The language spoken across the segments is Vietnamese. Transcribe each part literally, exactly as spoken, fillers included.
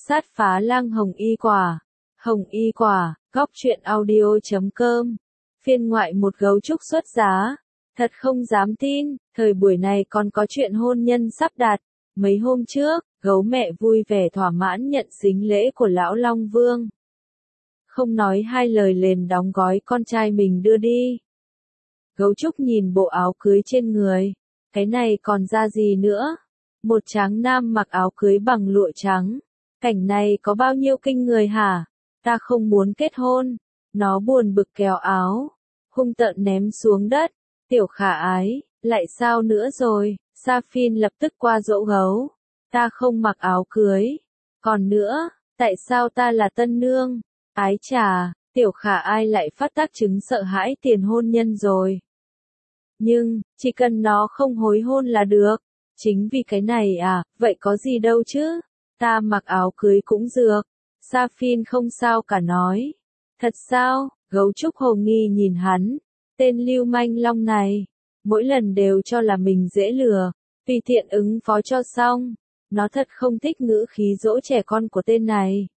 sát phá lang hồng y quả. Hồng y quả, góc truyện audio chấm com. Phiên ngoại một gấu trúc xuất giá. Thật không dám tin, thời buổi này còn có chuyện hôn nhân sắp đặt. Mấy hôm trước, gấu mẹ vui vẻ thỏa mãn nhận sính lễ của lão Long Vương. Không nói hai lời liền đóng gói con trai mình đưa đi. Gấu trúc nhìn bộ áo cưới trên người. Cái này còn ra gì nữa? Một tráng nam mặc áo cưới bằng lụa trắng. Cảnh này có bao nhiêu kinh người hả? Ta không muốn kết hôn. Nó buồn bực kéo áo. Hung tợn ném xuống đất. Tiểu khả ái, lại sao nữa rồi? Saphin lập tức qua dỗ gấu. Ta không mặc áo cưới. Còn nữa, tại sao ta là tân nương? Ái chà, tiểu khả ai lại phát tác chứng sợ hãi tiền hôn nhân rồi. Nhưng, chỉ cần nó không hối hôn là được. Chính vì cái này à, vậy có gì đâu chứ? Ta mặc áo cưới cũng dược. Saphin không sao cả nói. Thật sao? Gấu trúc hồ nghi nhìn hắn. Tên lưu manh long này. Mỗi lần đều cho là mình dễ lừa. Tùy tiện ứng phó cho xong. Nó thật không thích ngữ khí dỗ trẻ con của tên này.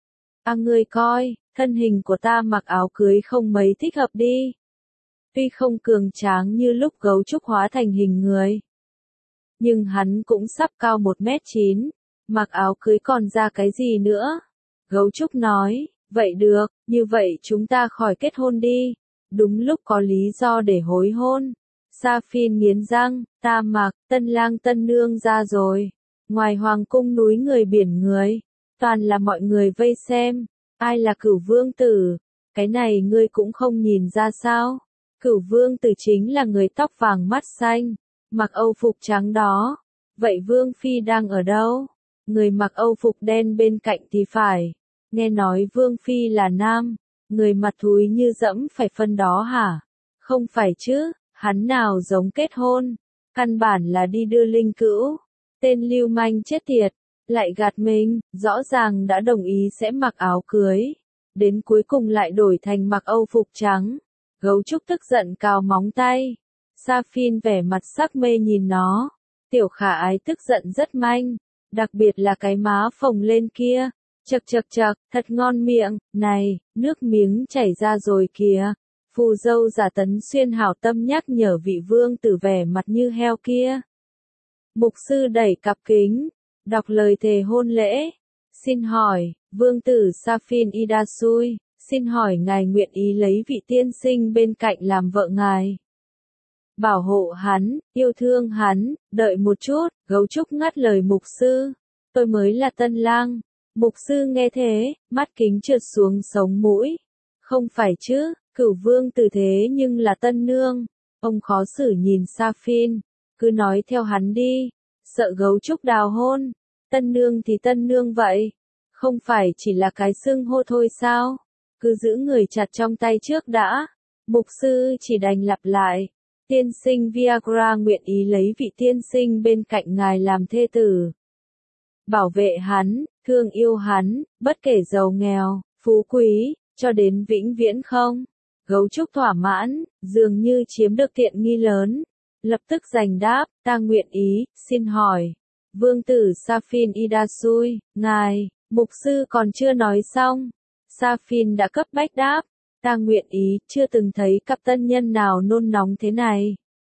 À ngươi coi, thân hình của ta mặc áo cưới không mấy thích hợp đi. Tuy không cường tráng như lúc gấu trúc hóa thành hình người. Nhưng hắn cũng sắp cao một mét chín. Mặc áo cưới còn ra cái gì nữa? Gấu trúc nói, vậy được, như vậy chúng ta khỏi kết hôn đi. Đúng lúc có lý do để hối hôn. Saphin nghiến răng, ta mặc, tân lang tân nương ra rồi. Ngoài hoàng cung núi người biển người. Toàn là mọi người vây xem. Ai là cửu vương tử? Cái này ngươi cũng không nhìn ra sao? Cửu vương tử chính là người tóc vàng mắt xanh. Mặc âu phục trắng đó. Vậy vương phi đang ở đâu? Người mặc âu phục đen bên cạnh thì phải. Nghe nói vương phi là nam. Người mặt thúi như dẫm phải phân đó hả? Không phải chứ, hắn nào giống kết hôn. Căn bản là đi đưa linh cữu. Tên lưu manh chết tiệt. Lại gạt mình, rõ ràng đã đồng ý sẽ mặc áo cưới. Đến cuối cùng lại đổi thành mặc âu phục trắng. Gấu trúc tức giận cào móng tay. Saphin vẻ mặt sắc mê nhìn nó. Tiểu khả ái tức giận rất manh. Đặc biệt là cái má phồng lên kia. Chật chật chật, thật ngon miệng. Này, nước miếng chảy ra rồi kìa. Phù dâu giả Tấn Xuyên hảo tâm nhắc nhở vị vương tử vẻ mặt như heo kia. Mục sư đẩy cặp kính. Đọc lời thề hôn lễ. Xin hỏi, vương tử Saphin Idasui, xin hỏi ngài nguyện ý lấy vị tiên sinh bên cạnh làm vợ ngài. Bảo hộ hắn, yêu thương hắn, đợi một chút, gấu trúc ngắt lời mục sư. Tôi mới là tân lang. Mục sư nghe thế, mắt kính trượt xuống sống mũi. Không phải chứ, cửu vương tử thế nhưng là tân nương. Ông khó xử nhìn Saphin, cứ nói theo hắn đi. Sợ gấu trúc đào hôn. Tân nương thì tân nương vậy. Không phải chỉ là cái xưng hô thôi sao? Cứ giữ người chặt trong tay trước đã. Mục sư chỉ đành lặp lại. Tiên sinh Viagra nguyện ý lấy vị tiên sinh bên cạnh ngài làm thê tử. Bảo vệ hắn, thương yêu hắn, bất kể giàu nghèo, phú quý, cho đến vĩnh viễn không? Gấu trúc thỏa mãn, dường như chiếm được tiện nghi lớn. Lập tức giành đáp, ta nguyện ý, xin hỏi. Vương tử Saphin Idasui, ngài, mục sư còn chưa nói xong. Saphin đã cấp bách đáp, ta nguyện ý, chưa từng thấy cặp tân nhân nào nôn nóng thế này.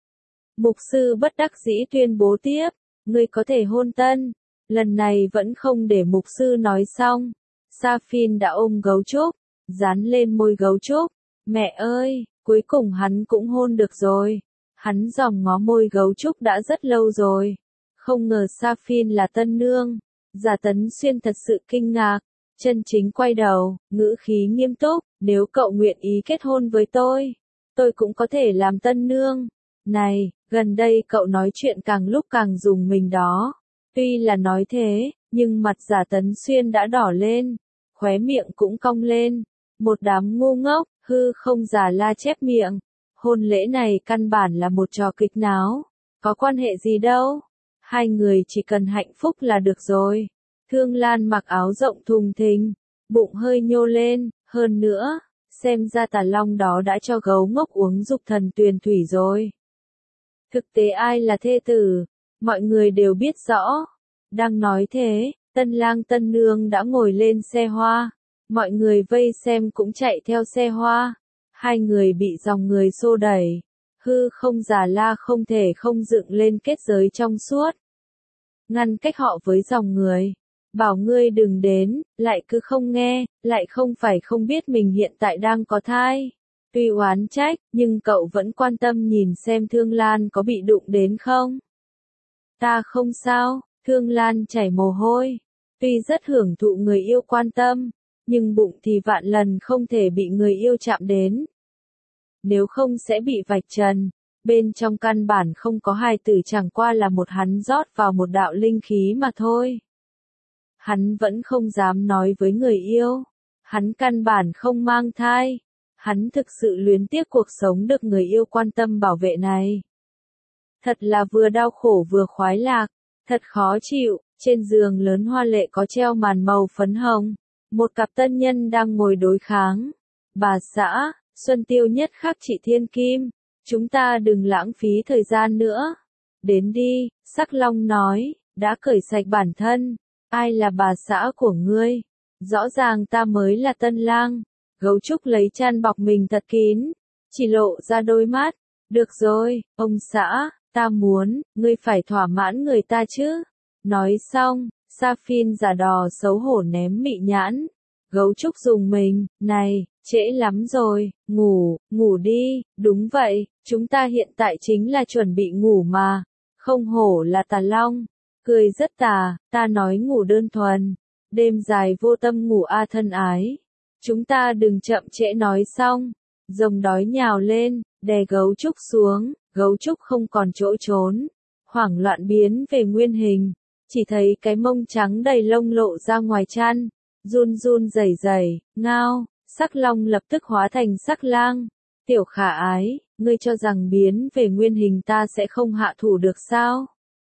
Mục sư bất đắc dĩ tuyên bố tiếp, ngươi có thể hôn tân. Lần này vẫn không để mục sư nói xong. Saphin đã ôm gấu trúc, dán lên môi gấu trúc. Mẹ ơi, cuối cùng hắn cũng hôn được rồi. Hắn dòm ngó môi gấu trúc đã rất lâu rồi. Không ngờ Saphin là tân nương. Giả Tấn Xuyên thật sự kinh ngạc. Chân chính quay đầu, ngữ khí nghiêm túc. Nếu cậu nguyện ý kết hôn với tôi, tôi cũng có thể làm tân nương. Này, gần đây cậu nói chuyện càng lúc càng dùng mình đó. Tuy là nói thế, nhưng mặt Giả Tấn Xuyên đã đỏ lên. Khóe miệng cũng cong lên. Một đám ngu ngốc, hư không giả la chép miệng. Hôn lễ này căn bản là một trò kịch náo. Có quan hệ gì đâu. Hai người chỉ cần hạnh phúc là được rồi. Thương Lan mặc áo rộng thùng thình, bụng hơi nhô lên, hơn nữa, xem ra Tà Long đó đã cho gấu ngốc uống dục thần tuyền thủy rồi. Thực tế ai là thê tử, mọi người đều biết rõ. Đang nói thế, Tân lang tân nương đã ngồi lên xe hoa. Mọi người vây xem cũng chạy theo xe hoa. Hai người bị dòng người xô đẩy. Hư không Già La không thể không dựng lên kết giới trong suốt. Ngăn cách họ với dòng người. Bảo ngươi đừng đến, lại cứ không nghe, lại không phải không biết mình hiện tại đang có thai. Tuy oán trách, nhưng cậu vẫn quan tâm nhìn xem Thương Lan có bị đụng đến không. Ta không sao, Thương Lan chảy mồ hôi. Tuy rất hưởng thụ người yêu quan tâm, nhưng bụng thì vạn lần không thể bị người yêu chạm đến. Nếu không sẽ bị vạch trần. Bên trong căn bản không có hài tử, chẳng qua là một hắn rót vào một đạo linh khí mà thôi. Hắn vẫn không dám nói với người yêu. Hắn căn bản không mang thai. Hắn thực sự luyến tiếc cuộc sống được người yêu quan tâm bảo vệ này. Thật là vừa đau khổ vừa khoái lạc. Thật khó chịu. Trên giường lớn hoa lệ có treo màn màu phấn hồng. Một cặp tân nhân đang ngồi đối kháng. Bà xã, Xuân Tiêu Nhất khắc chị Thiên Kim. Chúng ta đừng lãng phí thời gian nữa. Đến đi, Sắc Long nói, đã cởi sạch bản thân. Ai là bà xã của ngươi? Rõ ràng ta mới là tân lang. Gấu trúc lấy chăn bọc mình thật kín. Chỉ lộ ra đôi mắt. Được rồi, ông xã, ta muốn, ngươi phải thỏa mãn người ta chứ. Nói xong, Sa-phin giả đò xấu hổ ném mị nhãn. Gấu trúc dùng mình, này, trễ lắm rồi, ngủ, ngủ đi, đúng vậy, chúng ta hiện tại chính là chuẩn bị ngủ mà. Không hổ là Tà Long. Cười rất tà, ta nói ngủ đơn thuần. Đêm dài vô tâm ngủ a thân ái. Chúng ta đừng chậm trễ nói xong. Rồng đói nhào lên, đè gấu trúc xuống, gấu trúc không còn chỗ trốn. Hoảng loạn biến về nguyên hình. Chỉ thấy cái mông trắng đầy lông lộ ra ngoài chăn. Run run rẩy rẩy, ngao, Sắc Long lập tức hóa thành Sắc Lang. Tiểu khả ái, ngươi cho rằng biến về nguyên hình ta sẽ không hạ thủ được sao?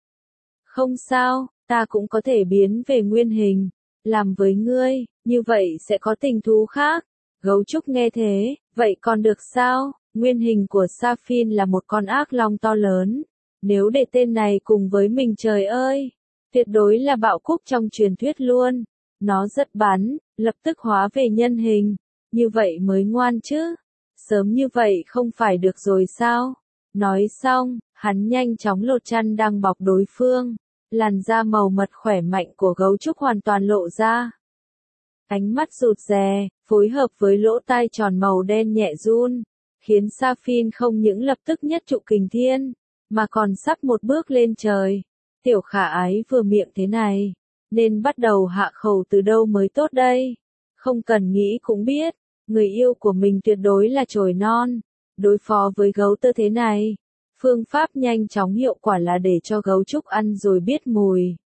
Không sao, ta cũng có thể biến về nguyên hình. Làm với ngươi, như vậy sẽ có tình thú khác. Gấu trúc nghe thế, vậy còn được sao? Nguyên hình của Sa-phin là một con ác long to lớn. Nếu để tên này cùng với mình trời ơi, tuyệt đối là bạo cúc trong truyền thuyết luôn. Nó rất bắn, lập tức hóa về nhân hình. Như vậy mới ngoan chứ. Sớm như vậy không phải được rồi sao? Nói xong, hắn nhanh chóng lột chăn đang bọc đối phương. Làn da màu mật khỏe mạnh của gấu trúc hoàn toàn lộ ra. Ánh mắt rụt rè, phối hợp với lỗ tai tròn màu đen nhẹ run, khiến Sa-phin không những lập tức nhất trụ kình thiên, mà còn sắp một bước lên trời. Tiểu khả ái vừa miệng thế này, nên bắt đầu hạ khẩu từ đâu mới tốt đây? Không cần nghĩ cũng biết, người yêu của mình tuyệt đối là chồi non. Đối phó với gấu tơ thế này, phương pháp nhanh chóng hiệu quả là để cho gấu trúc ăn rồi biết mùi.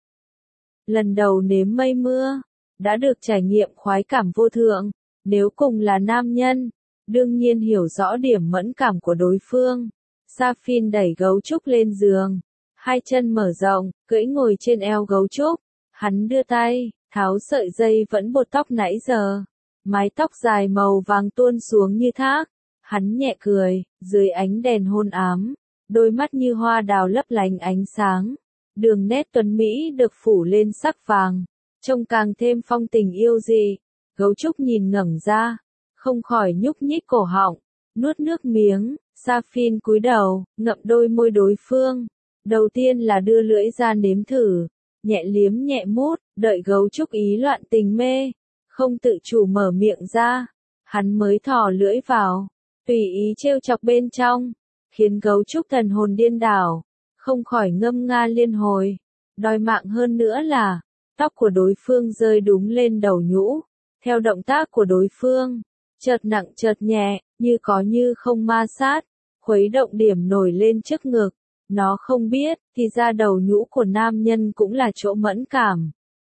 Lần đầu nếm mây mưa, đã được trải nghiệm khoái cảm vô thượng. Nếu cùng là nam nhân, đương nhiên hiểu rõ điểm mẫn cảm của đối phương. Sa-phin đẩy gấu trúc lên giường, hai chân mở rộng, cưỡi ngồi trên eo gấu trúc. Hắn đưa tay, tháo sợi dây vẫn buộc tóc nãy giờ. Mái tóc dài màu vàng tuôn xuống như thác. Hắn nhẹ cười, dưới ánh đèn hôn ám. Đôi mắt như hoa đào lấp lánh ánh sáng. Đường nét tuấn Mỹ được phủ lên sắc vàng. Trông càng thêm phong tình yêu dị. Gấu trúc nhìn ngẩng ra. Không khỏi nhúc nhích cổ họng. Nuốt nước miếng. Sa-phin cúi đầu, ngậm đôi môi đối phương. Đầu tiên là đưa lưỡi ra nếm thử. Nhẹ liếm nhẹ mút, đợi gấu trúc ý loạn tình mê. Không tự chủ mở miệng ra. Hắn mới thò lưỡi vào. Tùy ý trêu chọc bên trong. Khiến gấu trúc thần hồn điên đảo. Không khỏi ngâm nga liên hồi. Đòi mạng hơn nữa là, tóc của đối phương rơi đúng lên đầu nhũ. Theo động tác của đối phương, chợt nặng chợt nhẹ, như có như không ma sát. Khuấy động điểm nổi lên trước ngực. Nó không biết, thì ra đầu nhũ của nam nhân cũng là chỗ mẫn cảm.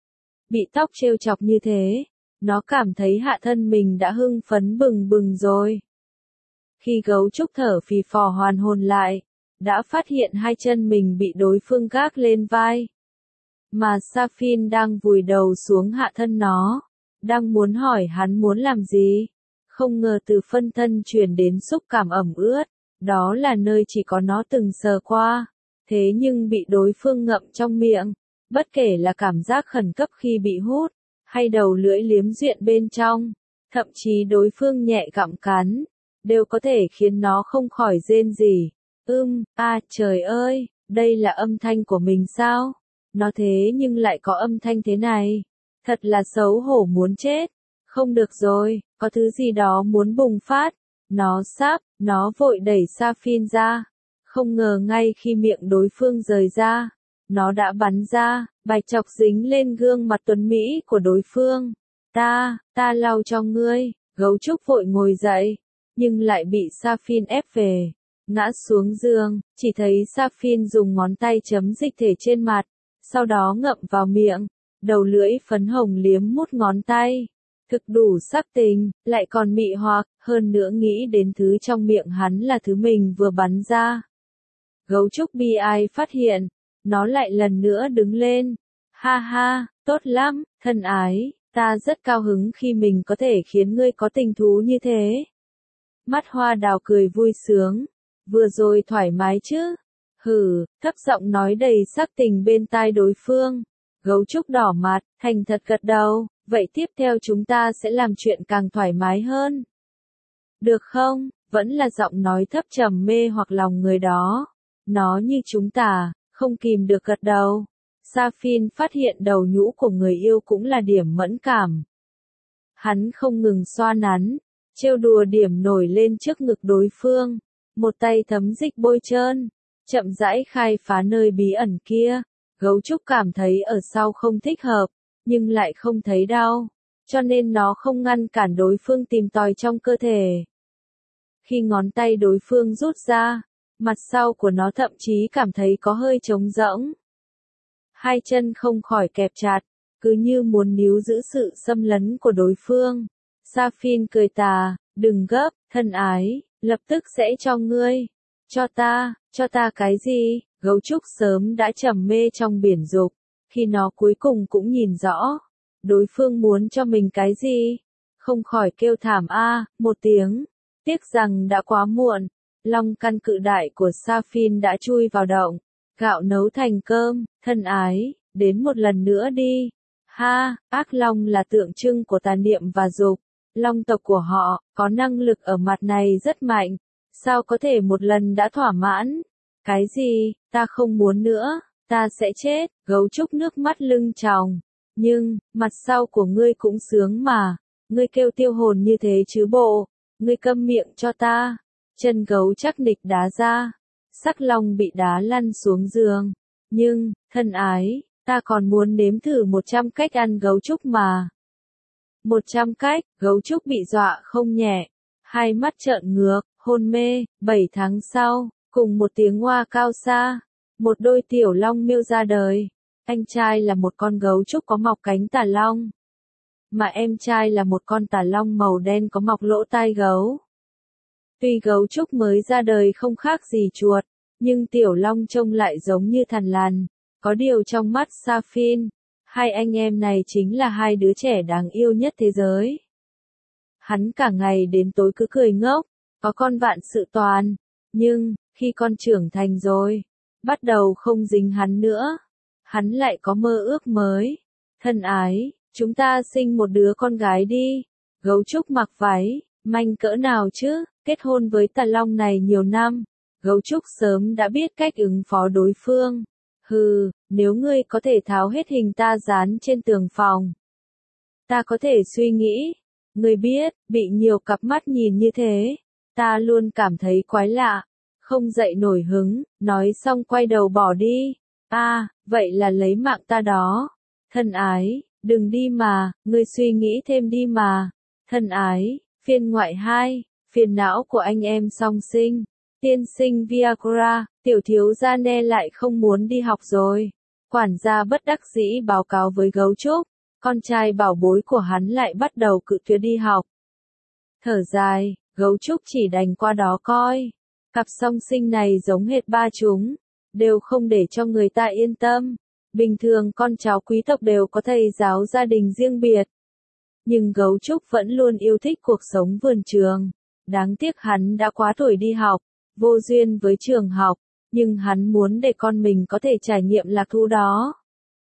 Bị tóc trêu chọc như thế, nó cảm thấy hạ thân mình đã hưng phấn bừng bừng rồi. Khi gấu trúc thở phì phò hoàn hồn lại, đã phát hiện hai chân mình bị đối phương gác lên vai. Mà Sa-phin đang vùi đầu xuống hạ thân nó, đang muốn hỏi hắn muốn làm gì. Không ngờ từ phân thân truyền đến xúc cảm ẩm ướt, đó là nơi chỉ có nó từng sờ qua. Thế nhưng bị đối phương ngậm trong miệng, Bất kể là cảm giác khẩn cấp khi bị hút, hay đầu lưỡi liếm duyện bên trong, thậm chí đối phương nhẹ gặm cắn, đều có thể khiến nó không khỏi rên rỉ. Ưm, a trời ơi, đây là âm thanh của mình sao? Nó thế nhưng lại có âm thanh thế này. Thật là xấu hổ muốn chết. Không được rồi, có thứ gì đó muốn bùng phát. Nó sắp, nó vội đẩy Sapphire ra. Không ngờ ngay khi miệng đối phương rời ra, nó đã bắn ra, bạch chọc dính lên gương mặt tuấn Mỹ của đối phương. Ta, ta lau cho ngươi, gấu trúc vội ngồi dậy, nhưng lại bị Sapphire ép về. Ngã xuống giường, chỉ thấy Sapphire dùng ngón tay chấm dịch thể trên mặt, sau đó ngậm vào miệng, đầu lưỡi phấn hồng liếm mút ngón tay. Thực đủ sắc tình, lại còn mị hoặc, hơn nữa nghĩ đến thứ trong miệng hắn là thứ mình vừa bắn ra. Gấu trúc bi ai phát hiện, nó lại lần nữa đứng lên. Ha ha, tốt lắm, thân ái, ta rất cao hứng khi mình có thể khiến ngươi có tình thú như thế. Mắt hoa đào cười vui sướng. Vừa rồi thoải mái chứ? Hừ, thấp giọng nói đầy sắc tình bên tai đối phương. Gấu trúc đỏ mặt, thành thật gật đầu, vậy tiếp theo chúng ta sẽ làm chuyện càng thoải mái hơn. Được không? Vẫn là giọng nói thấp trầm mê hoặc lòng người đó. Nó như chúng ta, không kìm được gật đầu. Sapphire phát hiện đầu nhũ của người yêu cũng là điểm mẫn cảm. Hắn không ngừng xoa nắn, trêu đùa điểm nổi lên trước ngực đối phương. Một tay thấm dịch bôi trơn, chậm rãi khai phá nơi bí ẩn kia. Gấu trúc cảm thấy ở sau không thích hợp, nhưng lại không thấy đau, cho nên nó không ngăn cản đối phương tìm tòi trong cơ thể. Khi ngón tay đối phương rút ra, mặt sau của nó thậm chí cảm thấy có hơi trống rỗng. Hai chân không khỏi kẹp chặt, cứ như muốn níu giữ sự xâm lấn của đối phương. Sapphire cười tà, đừng gấp, thân ái, lập tức sẽ cho ngươi. Cho ta, cho ta cái gì? Gấu trúc sớm đã trầm mê trong biển dục, khi nó cuối cùng cũng nhìn rõ, đối phương muốn cho mình cái gì? Không khỏi kêu thảm a, một tiếng. Tiếc rằng đã quá muộn, long căn cự đại của Sapphire đã chui vào động, gạo nấu thành cơm, thân ái, đến một lần nữa đi. Ha, ác long là tượng trưng của tà niệm và dục. Long tộc của họ, có năng lực ở mặt này rất mạnh. Sao có thể một lần đã thỏa mãn? Cái gì, ta không muốn nữa, ta sẽ chết. Gấu trúc nước mắt lưng tròng. Nhưng, mặt sau của ngươi cũng sướng mà. Ngươi kêu tiêu hồn như thế chứ bộ. Ngươi câm miệng cho ta. Chân gấu chắc nịch đá ra. Sắc long bị đá lăn xuống giường. Nhưng, thân ái, ta còn muốn nếm thử một trăm cách ăn gấu trúc mà. Một trăm cách, gấu trúc bị dọa không nhẹ. Hai mắt trợn ngược, hôn mê. Bảy tháng sau, cùng một tiếng hoa cao xa, một đôi tiểu long miêu ra đời. Anh trai là một con gấu trúc có mọc cánh tà long, mà em trai là một con tà long màu đen có mọc lỗ tai gấu. Tuy gấu trúc mới ra đời không khác gì chuột, nhưng tiểu long trông lại giống như thằn lằn. Có điều trong mắt Sapphire, hai anh em này chính là hai đứa trẻ đáng yêu nhất thế giới. Hắn cả ngày đến tối cứ cười ngốc, có con vạn sự toàn. Nhưng, khi con trưởng thành rồi, bắt đầu không dính hắn nữa. Hắn lại có mơ ước mới. Thân ái, chúng ta sinh một đứa con gái đi. Gấu trúc mặc váy, manh cỡ nào chứ, kết hôn với tà long này nhiều năm. Gấu trúc sớm đã biết cách ứng phó đối phương. Hừ, nếu ngươi có thể tháo hết hình ta dán trên tường phòng, ta có thể suy nghĩ. Ngươi biết, bị nhiều cặp mắt nhìn như thế, ta luôn cảm thấy quái lạ, không dậy nổi hứng, nói xong quay đầu bỏ đi. A, à, vậy là lấy mạng ta đó. Thân ái, đừng đi mà, ngươi suy nghĩ thêm đi mà. Thân ái, phiên ngoại hai, phiền não của anh em song sinh. Tiên sinh Viagra, tiểu thiếu gia Ne lại không muốn đi học rồi. Quản gia bất đắc dĩ báo cáo với gấu trúc, con trai bảo bối của hắn lại bắt đầu cự tuyệt đi học. Thở dài, gấu trúc chỉ đành qua đó coi. Cặp song sinh này giống hệt ba chúng, đều không để cho người ta yên tâm. Bình thường con cháu quý tộc đều có thầy giáo gia đình riêng biệt. Nhưng gấu trúc vẫn luôn yêu thích cuộc sống vườn trường. Đáng tiếc hắn đã quá tuổi đi học, vô duyên với trường học, nhưng hắn muốn để con mình có thể trải nghiệm lạc thú đó.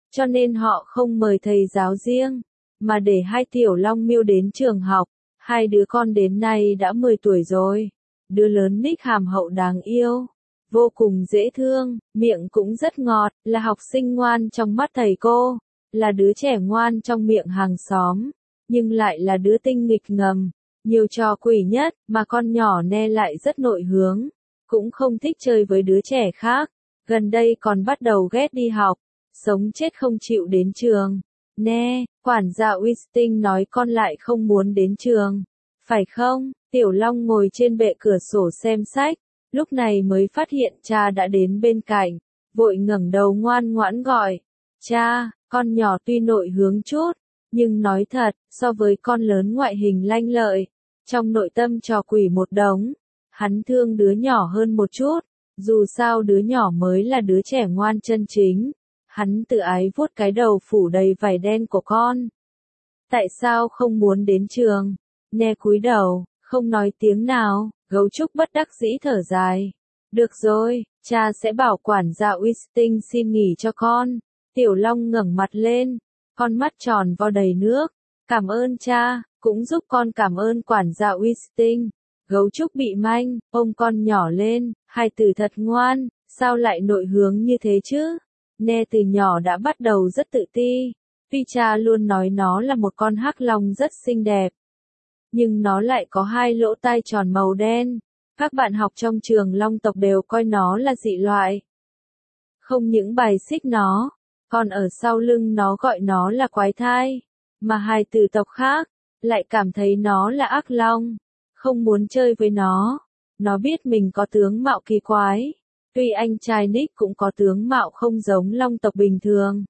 cho nên họ không mời thầy giáo riêng, mà để hai tiểu long miêu đến trường học. Hai đứa con đến nay đã mười tuổi rồi. Đứa lớn Nick hàm hậu đáng yêu, vô cùng dễ thương, miệng cũng rất ngọt, là học sinh ngoan trong mắt thầy cô, là đứa trẻ ngoan trong miệng hàng xóm, nhưng lại là đứa tinh nghịch ngầm, nhiều trò quỷ nhất, mà con nhỏ Ne lại rất nội hướng, cũng không thích chơi với đứa trẻ khác, gần đây còn bắt đầu ghét đi học, sống chết không chịu đến trường. Ne, quản gia Wisting nói con lại không muốn đến trường, phải không? Tiểu Long ngồi trên bệ cửa sổ xem sách, lúc này mới phát hiện cha đã đến bên cạnh, vội ngẩng đầu ngoan ngoãn gọi, cha. Con nhỏ tuy nội hướng chút, nhưng nói thật, so với con lớn ngoại hình lanh lợi, trong nội tâm trò quỷ một đống, hắn thương đứa nhỏ hơn một chút, dù sao đứa nhỏ mới là đứa trẻ ngoan chân chính. Hắn tự ái vuốt cái đầu phủ đầy vảy đen của con. Tại sao không muốn đến trường? Ne cúi đầu, không nói tiếng nào, gấu trúc bất đắc dĩ thở dài. Được rồi, cha sẽ bảo quản gia Wisting xin nghỉ cho con. Tiểu Long ngẩng mặt lên, con mắt tròn vo đầy nước. Cảm ơn cha, cũng giúp con cảm ơn quản gia Wisting. Gấu trúc bị manh, ôm con nhỏ lên, hai từ thật ngoan, sao lại nội hướng như thế chứ? Ne từ nhỏ đã bắt đầu rất tự ti, tuy cha luôn nói nó là một con hắc long rất xinh đẹp. Nhưng nó lại có hai lỗ tai tròn màu đen, các bạn học trong trường long tộc đều coi nó là dị loại. Không những bài xích nó, còn ở sau lưng nó gọi nó là quái thai, mà hai từ tộc khác, lại cảm thấy nó là ác long, không muốn chơi với nó. Nó biết mình có tướng mạo kỳ quái. Tuy anh trai Nick cũng có tướng mạo không giống long tộc bình thường,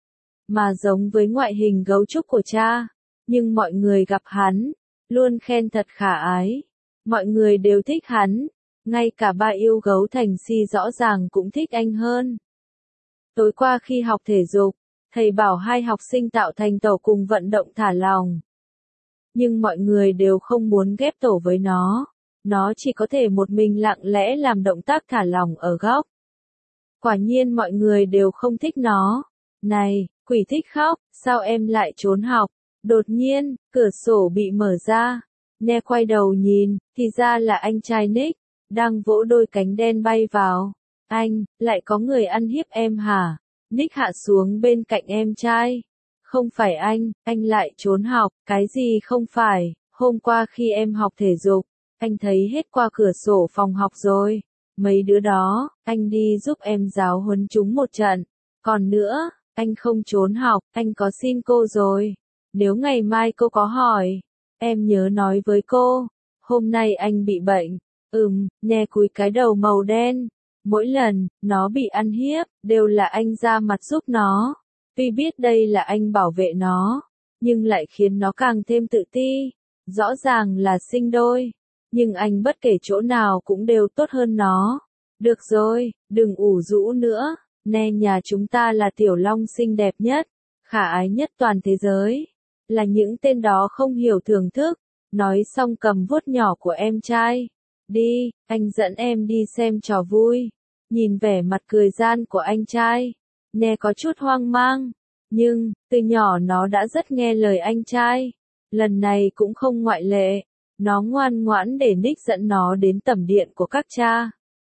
mà giống với ngoại hình gấu trúc của cha, nhưng mọi người gặp hắn, luôn khen thật khả ái. Mọi người đều thích hắn, ngay cả ba yêu gấu thành si rõ ràng cũng thích anh hơn. Tối qua khi học thể dục, thầy bảo hai học sinh tạo thành tổ cùng vận động thả lỏng. Nhưng mọi người đều không muốn ghép tổ với nó. Nó chỉ có thể một mình lặng lẽ làm động tác thả lỏng ở góc. Quả nhiên mọi người đều không thích nó. Này, quỷ thích khóc, sao em lại trốn học? Đột nhiên, cửa sổ bị mở ra. Ne quay đầu nhìn, thì ra là anh trai Nick, đang vỗ đôi cánh đen bay vào. Anh, lại có người ăn hiếp em hả? Nick hạ xuống bên cạnh em trai. Không phải anh, anh lại trốn học, cái gì không phải, hôm qua khi em học thể dục. Anh thấy hết qua cửa sổ phòng học rồi. Mấy đứa đó, anh đi giúp em giáo huấn chúng một trận. Còn nữa, anh không trốn học, anh có xin cô rồi. Nếu ngày mai cô có hỏi, em nhớ nói với cô. Hôm nay anh bị bệnh. Ừm, Ne cúi cái đầu màu đen. Mỗi lần, nó bị ăn hiếp, đều là anh ra mặt giúp nó. Tuy biết đây là anh bảo vệ nó, nhưng lại khiến nó càng thêm tự ti. Rõ ràng là sinh đôi. Nhưng anh bất kể chỗ nào cũng đều tốt hơn nó. Được rồi, đừng ủ rũ nữa. Ne nhà chúng ta là tiểu long xinh đẹp nhất, khả ái nhất toàn thế giới. Là những tên đó không hiểu thưởng thức. Nói xong cầm vuốt nhỏ của em trai. Đi, anh dẫn em đi xem trò vui. Nhìn vẻ mặt cười gian của anh trai, Ne có chút hoang mang. Nhưng, từ nhỏ nó đã rất nghe lời anh trai. Lần này cũng không ngoại lệ. Nó ngoan ngoãn để Nick dẫn nó đến tẩm điện của các cha.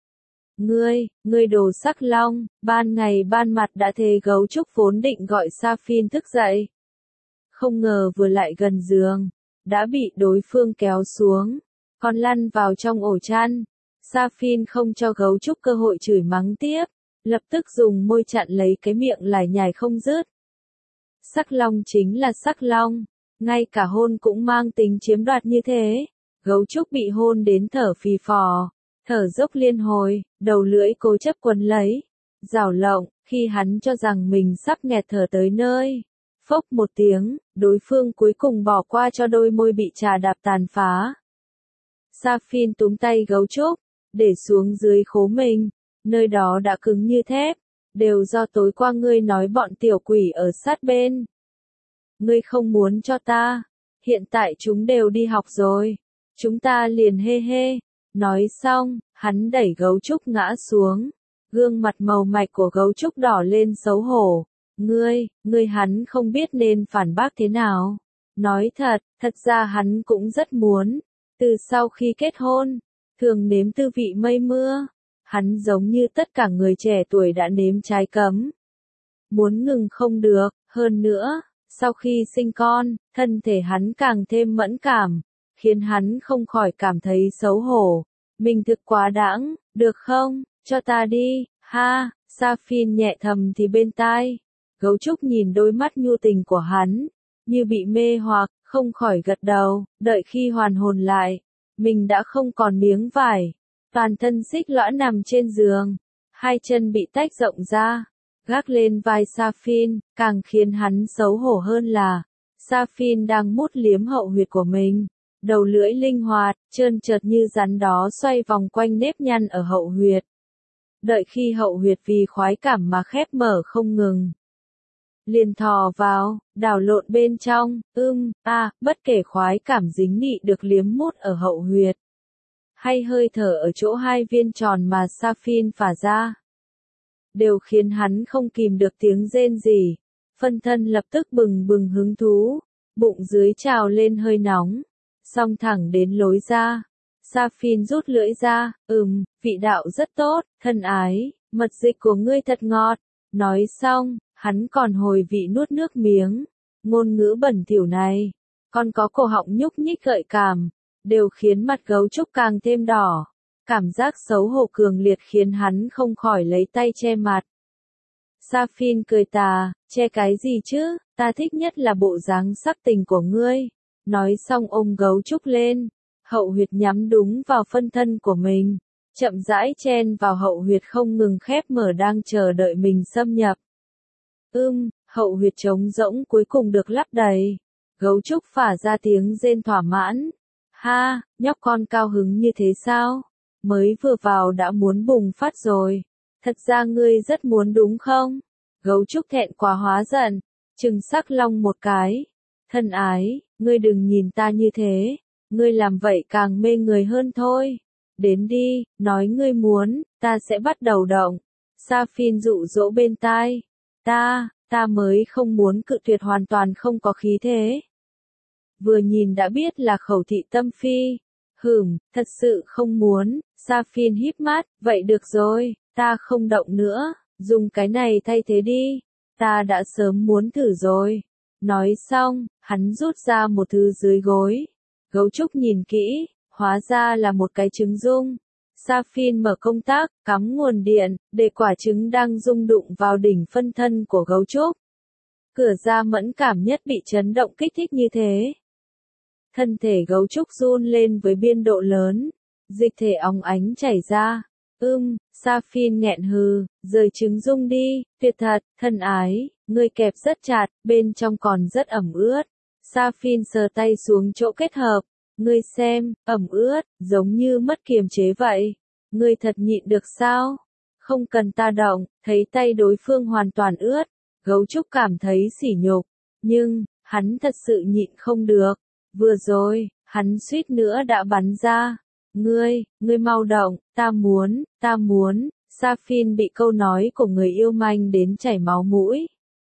Ngươi, ngươi đồ sắc long, ban ngày ban mặt đã thề gấu trúc vốn định gọi Sapphire thức dậy. Không ngờ vừa lại gần giường, đã bị đối phương kéo xuống, còn lăn vào trong ổ chăn. Sapphire không cho gấu trúc cơ hội chửi mắng tiếp, lập tức dùng môi chặn lấy cái miệng lải nhải không dứt. Sắc long chính là sắc long. Ngay cả hôn cũng mang tính chiếm đoạt như thế. Gấu trúc bị hôn đến thở phì phò, thở dốc liên hồi, đầu lưỡi cố chấp quấn lấy, rảo lộng, khi hắn cho rằng mình sắp nghẹt thở tới nơi. Phốc một tiếng, đối phương cuối cùng bỏ qua cho đôi môi bị trà đạp tàn phá. Sapphire túm tay gấu trúc, để xuống dưới khố mình, nơi đó đã cứng như thép, đều do tối qua ngươi nói bọn tiểu quỷ ở sát bên. Ngươi không muốn cho ta, hiện tại chúng đều đi học rồi, chúng ta liền hê hê. Nói xong, hắn đẩy gấu trúc ngã xuống, gương mặt màu mạch của gấu trúc đỏ lên xấu hổ, Ngươi, ngươi hắn không biết nên phản bác thế nào. Nói thật, thật ra hắn cũng rất muốn. Từ sau khi kết hôn, thường nếm tư vị mây mưa. Hắn giống như tất cả người trẻ tuổi đã nếm trái cấm. Muốn ngừng không được, hơn nữa, sau khi sinh con, thân thể hắn càng thêm mẫn cảm, khiến hắn không khỏi cảm thấy xấu hổ. Mình thực quá đãng, được không, cho ta đi, ha, Sa-phin nhẹ thầm thì bên tai. Gấu trúc nhìn đôi mắt nhu tình của hắn, như bị mê hoặc, không khỏi gật đầu, đợi khi hoàn hồn lại. Mình đã không còn miếng vải, toàn thân xích lõa nằm trên giường, hai chân bị tách rộng ra, gác lên vai Sa-phin, càng khiến hắn xấu hổ hơn là, Sa-phin đang mút liếm hậu huyệt của mình. Đầu lưỡi linh hoạt, trơn trượt như rắn đó xoay vòng quanh nếp nhăn ở hậu huyệt. Đợi khi hậu huyệt vì khoái cảm mà khép mở không ngừng. Liền thò vào, đảo lộn bên trong, ưm, a, à, bất kể khoái cảm dính nị được liếm mút ở hậu huyệt. Hay hơi thở ở chỗ hai viên tròn mà Sa-phin phả ra. Đều khiến hắn không kìm được tiếng rên rỉ. Phân thân lập tức bừng bừng hứng thú, bụng dưới trào lên hơi nóng. Xong thẳng đến lối ra. Sa-phin rút lưỡi ra, ừm, vị đạo rất tốt, thân ái, mật dịch của ngươi thật ngọt. Nói xong, hắn còn hồi vị nuốt nước miếng. Ngôn ngữ bẩn thỉu này, còn có cổ họng nhúc nhích gợi cảm, đều khiến mặt gấu trúc càng thêm đỏ. Cảm giác xấu hổ cường liệt khiến hắn không khỏi lấy tay che mặt. Sa-phin cười tà, che cái gì chứ, ta thích nhất là bộ dáng sắc tình của ngươi. Nói xong ôm gấu trúc lên, hậu huyệt nhắm đúng vào phân thân của mình, chậm rãi chen vào hậu huyệt không ngừng khép mở đang chờ đợi mình xâm nhập. Ưm, hậu huyệt trống rỗng cuối cùng được lấp đầy. Gấu trúc phả ra tiếng rên thỏa mãn. Ha, nhóc con cao hứng như thế sao? Mới vừa vào đã muốn bùng phát rồi. Thật ra ngươi rất muốn đúng không? Gấu trúc thẹn quá hóa giận, trừng sắc long một cái. Thân ái, ngươi đừng nhìn ta như thế, ngươi làm vậy càng mê người hơn thôi. Đến đi, nói ngươi muốn, ta sẽ bắt đầu động. Sa-phin dụ dỗ bên tai. Ta, ta mới không muốn cự tuyệt hoàn toàn không có khí thế. Vừa nhìn đã biết là khẩu thị tâm phi. Hửm, thật sự không muốn. Sa-phin híp mắt, vậy được rồi, ta không động nữa, dùng cái này thay thế đi. Ta đã sớm muốn thử rồi. Nói xong, hắn rút ra một thứ dưới gối. Gấu trúc nhìn kỹ, hóa ra là một cái trứng rung. Sa-phin mở công tắc, cắm nguồn điện, để quả trứng đang rung đụng vào đỉnh phân thân của gấu trúc. Cửa ra mẫn cảm nhất bị chấn động kích thích như thế. Thân thể gấu trúc run lên với biên độ lớn, dịch thể óng ánh chảy ra. Ưm, Sa-phin nghẹn hừ, rời trứng rung đi, tuyệt thật, thân ái, ngươi kẹp rất chặt, bên trong còn rất ẩm ướt. Sa-phin sờ tay xuống chỗ kết hợp, ngươi xem, ẩm ướt, giống như mất kiềm chế vậy. Ngươi thật nhịn được sao? Không cần ta động, thấy tay đối phương hoàn toàn ướt, gấu trúc cảm thấy sỉ nhục, nhưng, hắn thật sự nhịn không được. Vừa rồi, hắn suýt nữa đã bắn ra. Ngươi, ngươi mau động, ta muốn, ta muốn. Sa-phin bị câu nói của người yêu manh đến chảy máu mũi.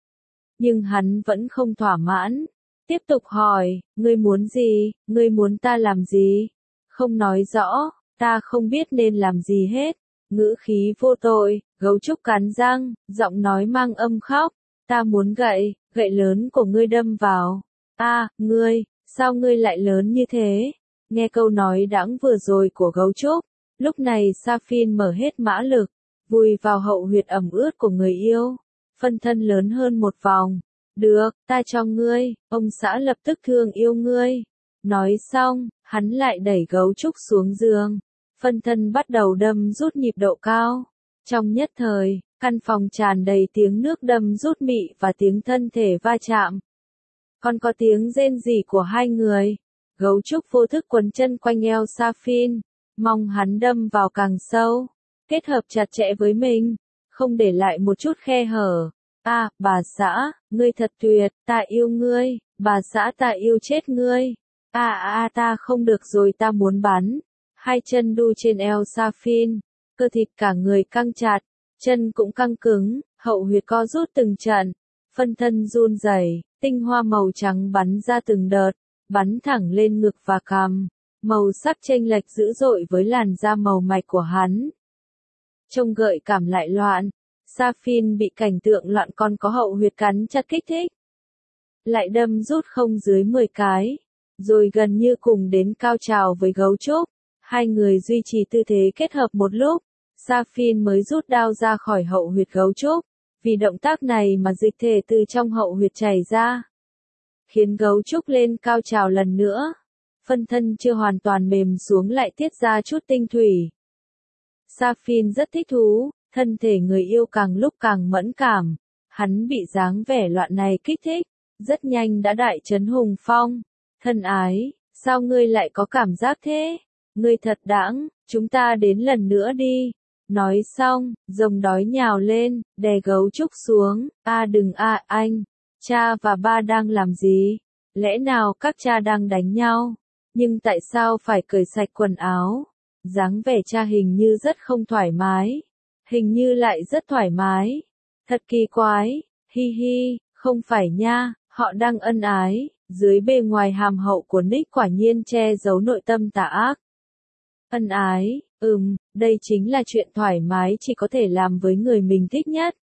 Nhưng hắn vẫn không thỏa mãn. Tiếp tục hỏi, ngươi muốn gì, ngươi muốn ta làm gì? Không nói rõ, ta không biết nên làm gì hết. Ngữ khí vô tội, gấu trúc cắn răng, giọng nói mang âm khóc. Ta muốn gậy, gậy lớn của ngươi đâm vào. A, à, ngươi, sao ngươi lại lớn như thế? Nghe câu nói đãng vừa rồi của gấu trúc, lúc này Sa-phin mở hết mã lực, vùi vào hậu huyệt ẩm ướt của người yêu, phân thân lớn hơn một vòng. Được, ta cho ngươi, ông xã lập tức thương yêu ngươi. Nói xong, hắn lại đẩy gấu trúc xuống giường, phân thân bắt đầu đâm rút nhịp độ cao. Trong nhất thời, căn phòng tràn đầy tiếng nước đâm rút mị và tiếng thân thể va chạm. Còn có tiếng rên rỉ của hai người. Gấu trúc vô thức quấn chân quanh eo Sa-phin, mong hắn đâm vào càng sâu, kết hợp chặt chẽ với mình, không để lại một chút khe hở. A, à, bà xã, ngươi thật tuyệt, ta yêu ngươi, bà xã ta yêu chết ngươi. A à, a à, ta không được rồi, ta muốn bắn. Hai chân đu trên eo Sa-phin, cơ thịt cả người căng chặt, chân cũng căng cứng, hậu huyệt co rút từng trận. phân thân run rẩy, tinh hoa màu trắng bắn ra từng đợt, bắn thẳng lên ngực và cằm, màu sắc chênh lệch dữ dội với làn da màu mạch của hắn. Trông gợi cảm lại loạn, Safin bị cảnh tượng loạn con có hậu huyệt cắn chặt kích thích. Lại đâm rút không dưới mười cái, rồi gần như cùng đến cao trào với gấu trúc. Hai người duy trì tư thế kết hợp một lúc, Safin mới rút đao ra khỏi hậu huyệt gấu trúc, vì động tác này mà dịch thể từ trong hậu huyệt chảy ra, khiến gấu trúc lên cao trào lần nữa. Phân thân chưa hoàn toàn mềm xuống lại tiết ra chút tinh thủy. Safin rất thích thú, thân thể người yêu càng lúc càng mẫn cảm, hắn bị dáng vẻ loạn này kích thích, rất nhanh đã đại trấn hùng phong. Thân ái, sao ngươi lại có cảm giác thế? Ngươi thật đãng, chúng ta đến lần nữa đi. Nói xong, rồng đói nhào lên, đè gấu trúc xuống. A đừng a anh, cha và ba đang làm gì? Lẽ nào các cha đang đánh nhau? Nhưng tại sao phải cởi sạch quần áo? Dáng vẻ cha hình như rất không thoải mái. Hình như lại rất thoải mái. Thật kỳ quái, hi hi, không phải nha, họ đang ân ái. Dưới bề ngoài hàm hậu của Nick quả nhiên che giấu nội tâm tà ác. Ân ái, ừm, đây chính là chuyện thoải mái chỉ có thể làm với người mình thích nhất.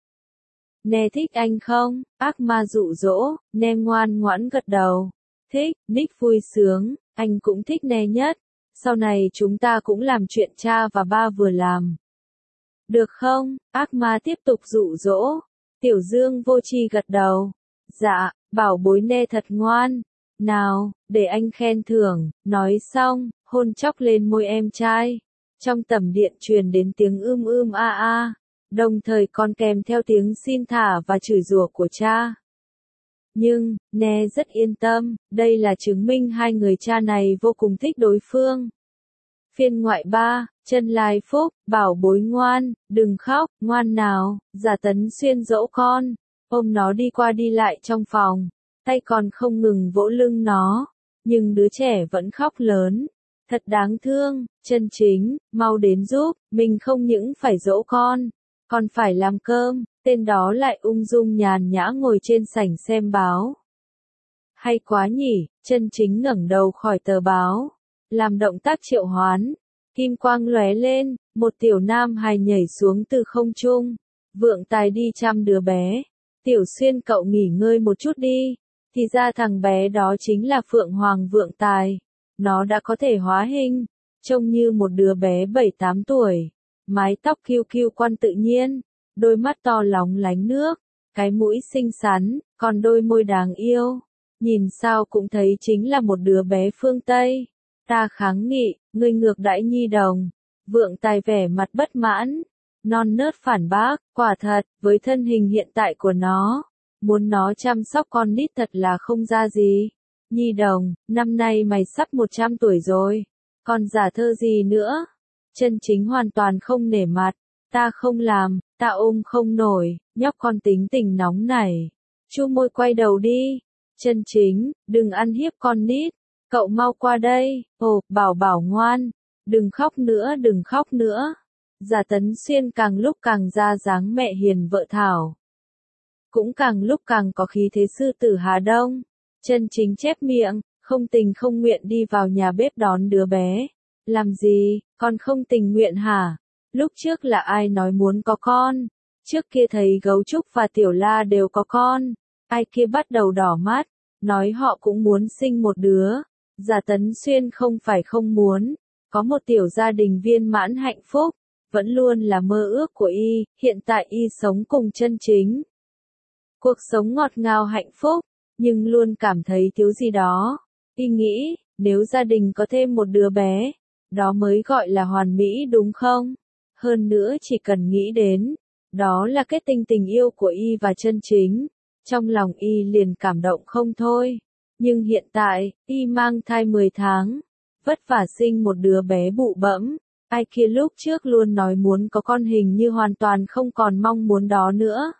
Nè thích anh không? Ác ma dụ dỗ, Nè ngoan ngoãn gật đầu. Thích, Nick vui sướng, anh cũng thích Nè nhất. Sau này chúng ta cũng làm chuyện cha và ba vừa làm. Được không? Ác ma tiếp tục dụ dỗ. Tiểu Dương vô tri gật đầu. Dạ, bảo bối Nè thật ngoan. Nào, để anh khen thưởng. Nói xong, hôn chóc lên môi em trai. Trong tầm điện truyền đến tiếng ưm ưm a a, đồng thời còn kèm theo tiếng xin thả và chửi rủa của cha. Nhưng, Nè rất yên tâm, đây là chứng minh hai người cha này vô cùng thích đối phương. Phiên ngoại ba, Chân Lai Phúc, bảo bối ngoan, đừng khóc, ngoan nào, Giả Tấn Xuyên dỗ con, ôm nó đi qua đi lại trong phòng, tay còn không ngừng vỗ lưng nó, nhưng đứa trẻ vẫn khóc lớn. Thật đáng thương, Chân Chính, mau đến giúp, mình không những phải dỗ con, còn phải làm cơm, tên đó lại ung dung nhàn nhã ngồi trên sảnh xem báo. Hay quá nhỉ, Chân Chính ngẩng đầu khỏi tờ báo, làm động tác triệu hoán, kim quang lóe lên, một tiểu nam hài nhảy xuống từ không trung, Vượng Tài đi chăm đứa bé. Tiểu Xuyên cậu nghỉ ngơi một chút đi, thì ra thằng bé đó chính là Phượng Hoàng Vượng Tài. Nó đã có thể hóa hình, trông như một đứa bé bảy tám tuổi, mái tóc kiêu kiêu quan tự nhiên, đôi mắt to lóng lánh nước, cái mũi xinh xắn, còn đôi môi đáng yêu, nhìn sao cũng thấy chính là một đứa bé phương Tây. Ta kháng nghị, ngươi ngược đãi nhi đồng. Vượng Tài vẻ mặt bất mãn, non nớt phản bác, quả thật, với thân hình hiện tại của nó, muốn nó chăm sóc con nít thật là không ra gì. Nhi đồng, năm nay mày sắp một trăm tuổi rồi, còn giả thơ gì nữa? Chân Chính hoàn toàn không nể mặt, ta không làm, ta ôm không nổi, nhóc con tính tình nóng nảy. Chu Môi quay đầu đi. Chân Chính, đừng ăn hiếp con nít, cậu mau qua đây. Ồ, bảo bảo ngoan, đừng khóc nữa, đừng khóc nữa. Giả Tấn Xuyên càng lúc càng ra dáng mẹ hiền vợ Thảo, cũng càng lúc càng có khí thế sư tử Hà Đông. Chân Chính chép miệng, không tình không nguyện đi vào nhà bếp đón đứa bé. Làm gì, con không tình nguyện hả? Lúc trước là ai nói muốn có con? Trước kia thấy Gấu Trúc và Tiểu La đều có con. Ai kia bắt đầu đỏ mắt, nói họ cũng muốn sinh một đứa. Giả Tấn Xuyên không phải không muốn, có một tiểu gia đình viên mãn hạnh phúc, vẫn luôn là mơ ước của y, hiện tại y sống cùng Chân Chính. Cuộc sống ngọt ngào hạnh phúc, nhưng luôn cảm thấy thiếu gì đó. Y nghĩ, nếu gia đình có thêm một đứa bé, đó mới gọi là hoàn mỹ đúng không? Hơn nữa chỉ cần nghĩ đến, đó là kết tinh tình yêu của y và Chân Chính, trong lòng y liền cảm động không thôi. Nhưng hiện tại, y mang thai mười tháng, vất vả sinh một đứa bé bụ bẫm, ai kia lúc trước luôn nói muốn có con hình như hoàn toàn không còn mong muốn đó nữa.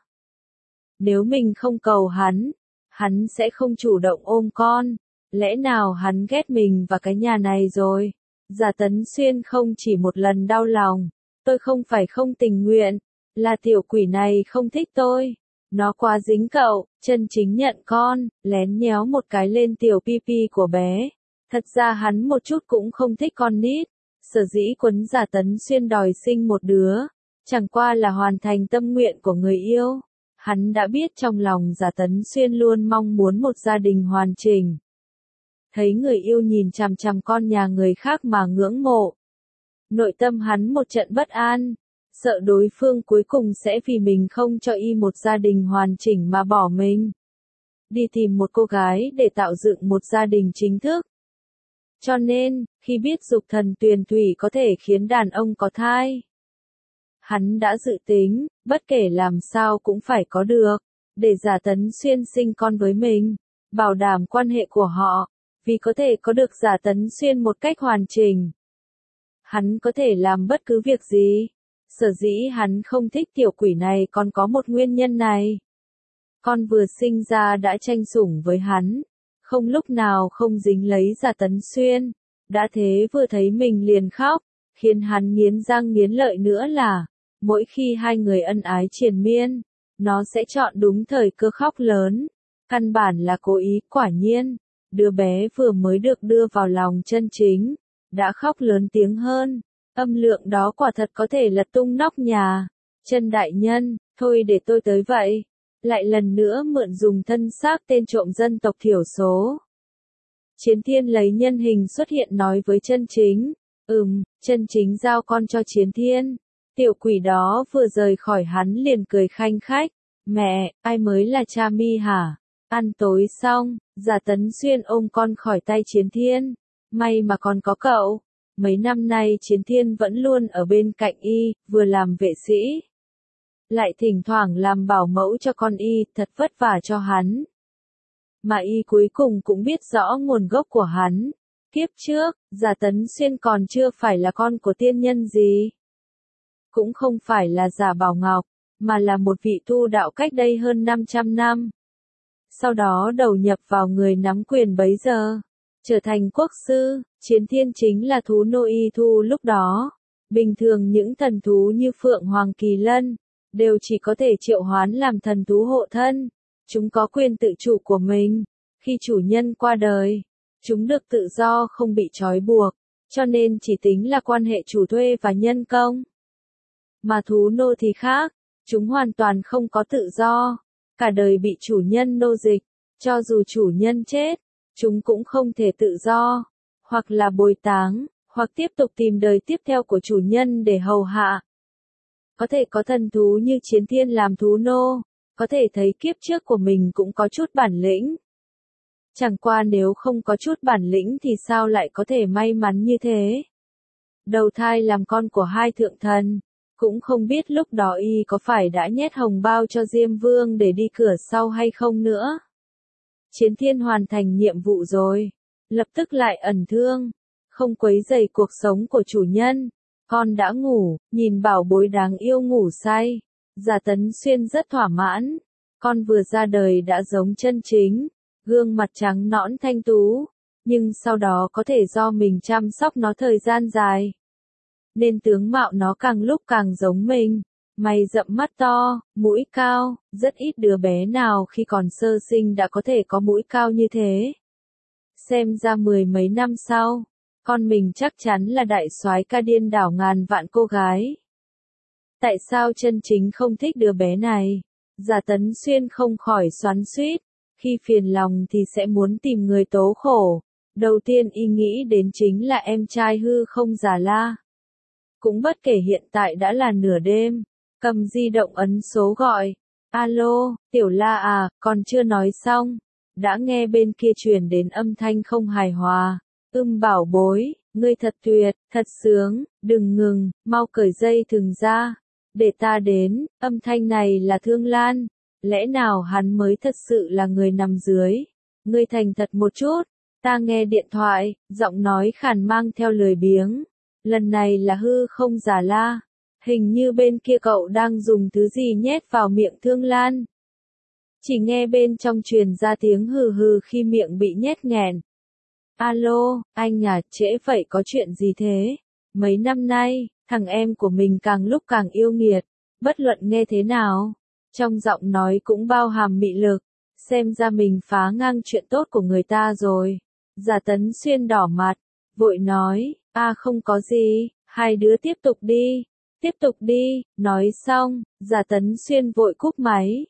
Nếu mình không cầu hắn, hắn sẽ không chủ động ôm con. Lẽ nào hắn ghét mình và cái nhà này rồi? Giả Tấn Xuyên không chỉ một lần đau lòng. Tôi không phải không tình nguyện, là tiểu quỷ này không thích tôi. Nó quá dính cậu, chân chính nhận con, lén nhéo một cái lên tiểu pi pi của bé. Thật ra hắn một chút cũng không thích con nít. Sở dĩ quấn giả Tấn Xuyên đòi sinh một đứa, chẳng qua là hoàn thành tâm nguyện của người yêu. Hắn đã biết trong lòng giả Tấn Xuyên luôn mong muốn một gia đình hoàn chỉnh. Thấy người yêu nhìn chằm chằm con nhà người khác mà ngưỡng mộ. Nội tâm hắn một trận bất an, sợ đối phương cuối cùng sẽ vì mình không cho y một gia đình hoàn chỉnh mà bỏ mình. Đi tìm một cô gái để tạo dựng một gia đình chính thức. Cho nên, khi biết dục thần tuyền thủy có thể khiến đàn ông có thai, hắn đã dự tính, bất kể làm sao cũng phải có được, để giả Tấn Xuyên sinh con với mình, bảo đảm quan hệ của họ, vì có thể có được giả Tấn Xuyên một cách hoàn chỉnh. Hắn có thể làm bất cứ việc gì. Sở dĩ hắn không thích tiểu quỷ này còn có một nguyên nhân này. Con vừa sinh ra đã tranh sủng với hắn, không lúc nào không dính lấy giả Tấn Xuyên, đã thế vừa thấy mình liền khóc, khiến hắn nghiến răng nghiến lợi nữa là, mỗi khi hai người ân ái triền miên, nó sẽ chọn đúng thời cơ khóc lớn, căn bản là cố ý. Quả nhiên, đứa bé vừa mới được đưa vào lòng chân chính, đã khóc lớn tiếng hơn. Âm lượng đó quả thật có thể lật tung nóc nhà. Chân đại nhân, thôi để tôi tới vậy. Lại lần nữa mượn dùng thân xác tên trộm dân tộc thiểu số. Chiến Thiên lấy nhân hình xuất hiện nói với Chân Chính. Ừm, Chân Chính giao con cho Chiến Thiên. Tiểu quỷ đó vừa rời khỏi hắn liền cười khanh khách. Mẹ, ai mới là cha mi hả? Ăn tối xong, giả Tấn Xuyên ôm con khỏi tay Chiến Thiên. May mà còn có cậu. Mấy năm nay Chiến Thiên vẫn luôn ở bên cạnh y, vừa làm vệ sĩ, lại thỉnh thoảng làm bảo mẫu cho con y, thật vất vả cho hắn. Mà y cuối cùng cũng biết rõ nguồn gốc của hắn. Kiếp trước, giả Tấn Xuyên còn chưa phải là con của tiên nhân gì. Cũng không phải là giả Bảo Ngọc, mà là một vị tu đạo cách đây hơn năm trăm năm. Sau đó đầu nhập vào người nắm quyền bấy giờ. Trở thành quốc sư, Chiến Thiên chính là thú nô y thu lúc đó. Bình thường những thần thú như Phượng Hoàng Kỳ Lân, đều chỉ có thể triệu hoán làm thần thú hộ thân. Chúng có quyền tự chủ của mình. Khi chủ nhân qua đời, chúng được tự do không bị trói buộc, cho nên chỉ tính là quan hệ chủ thuê và nhân công. Mà thú nô thì khác, chúng hoàn toàn không có tự do, cả đời bị chủ nhân nô dịch, cho dù chủ nhân chết, chúng cũng không thể tự do, hoặc là bồi táng, hoặc tiếp tục tìm đời tiếp theo của chủ nhân để hầu hạ. Có thể có thần thú như Chiến Thiên làm thú nô, có thể thấy kiếp trước của mình cũng có chút bản lĩnh. Chẳng qua nếu không có chút bản lĩnh thì sao lại có thể may mắn như thế. Đầu thai làm con của hai thượng thần, cũng không biết lúc đó y có phải đã nhét hồng bao cho Diêm Vương để đi cửa sau hay không nữa. Chiến Thiên hoàn thành nhiệm vụ rồi, lập tức lại ẩn thương, không quấy rầy cuộc sống của chủ nhân. Con đã ngủ, nhìn bảo bối đáng yêu ngủ say. Giả Tấn Xuyên rất thỏa mãn. Con vừa ra đời đã giống Chân Chính, gương mặt trắng nõn thanh tú, nhưng sau đó có thể do mình chăm sóc nó thời gian dài, nên tướng mạo nó càng lúc càng giống mình. Mày rậm mắt to, mũi cao, rất ít đứa bé nào khi còn sơ sinh đã có thể có mũi cao như thế. Xem ra mười mấy năm sau, con mình chắc chắn là đại soái ca điên đảo ngàn vạn cô gái. Tại sao Chân Chính không thích đứa bé này? Giả Tấn Xuyên không khỏi xoắn xuýt, khi phiền lòng thì sẽ muốn tìm người tố khổ. Đầu tiên y nghĩ đến chính là em trai hư không Già La. Cũng bất kể hiện tại đã là nửa đêm, cầm di động ấn số gọi. Alo, Tiểu La à, còn chưa nói xong. Đã nghe bên kia truyền đến âm thanh không hài hòa. Ưm bảo bối, ngươi thật tuyệt, thật sướng, đừng ngừng, mau cởi dây thừng ra. Để ta đến, âm thanh này là Thương Lan. Lẽ nào hắn mới thật sự là người nằm dưới? Ngươi thành thật một chút. Ta nghe điện thoại, giọng nói khàn mang theo lười biếng. Lần này là hư không Già La. Hình như bên kia cậu đang dùng thứ gì nhét vào miệng Thương Lan. Chỉ nghe bên trong truyền ra tiếng hừ hừ khi miệng bị nhét nghẹn. Alo, anh à, trễ vậy có chuyện gì thế? Mấy năm nay, thằng em của mình càng lúc càng yêu nghiệt. Bất luận nghe thế nào, Trong giọng nói cũng bao hàm mị lực, xem ra mình phá ngang chuyện tốt của người ta rồi. Giả Tấn Xuyên đỏ mặt, vội nói, a không có gì, hai đứa tiếp tục đi, tiếp tục đi, nói xong, Giả Tấn Xuyên vội cúp máy.